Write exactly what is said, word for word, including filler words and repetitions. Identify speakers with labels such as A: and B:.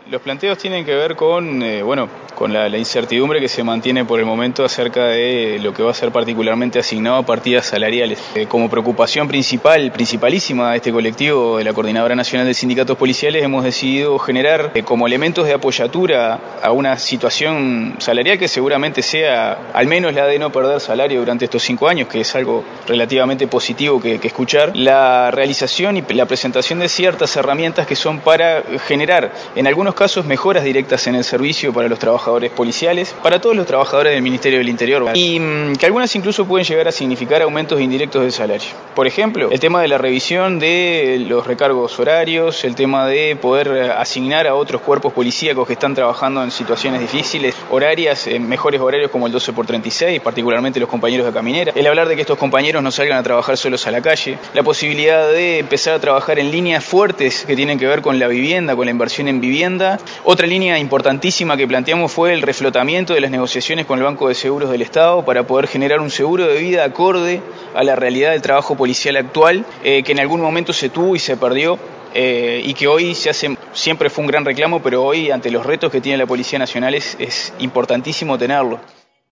A: Los planteos tienen que ver con, eh, bueno, con la, la incertidumbre que se mantiene por el momento acerca de lo que va a ser particularmente asignado a partidas salariales. Eh, como preocupación principal, principalísima de este colectivo de la Coordinadora Nacional de Sindicatos Policiales, hemos decidido generar eh, como elementos de apoyatura a una situación salarial que seguramente sea al menos la de no perder salario durante estos cinco años, que es algo relativamente positivo que, que escuchar, la realización y la presentación de ciertas herramientas que son para generar, en algunos casos, mejoras directas en el servicio para los trabajadores policiales, para todos los trabajadores del Ministerio del Interior, y mmm, que algunas incluso pueden llegar a significar aumentos indirectos de salario. Por ejemplo, el tema de la revisión de los recargos horarios, el tema de poder asignar a otros cuerpos policíacos que están trabajando en situaciones difíciles, horarias, en mejores horarios como el doce por treinta y seis, particularmente los compañeros de caminera, el hablar de que estos compañeros no salgan a trabajar solos a la calle, la posibilidad de empezar a trabajar en líneas fuertes que tienen que ver con la vivienda, con la inversión en vivienda. Otra línea importantísima que planteamos fue el reflotamiento de las negociaciones con el Banco de Seguros del Estado para poder generar un seguro de vida acorde a la realidad del trabajo policial actual, eh, que en algún momento se tuvo y se perdió. Eh, y que hoy se hace, siempre fue un gran reclamo, pero hoy ante los retos que tiene la Policía Nacional es, es importantísimo tenerlo.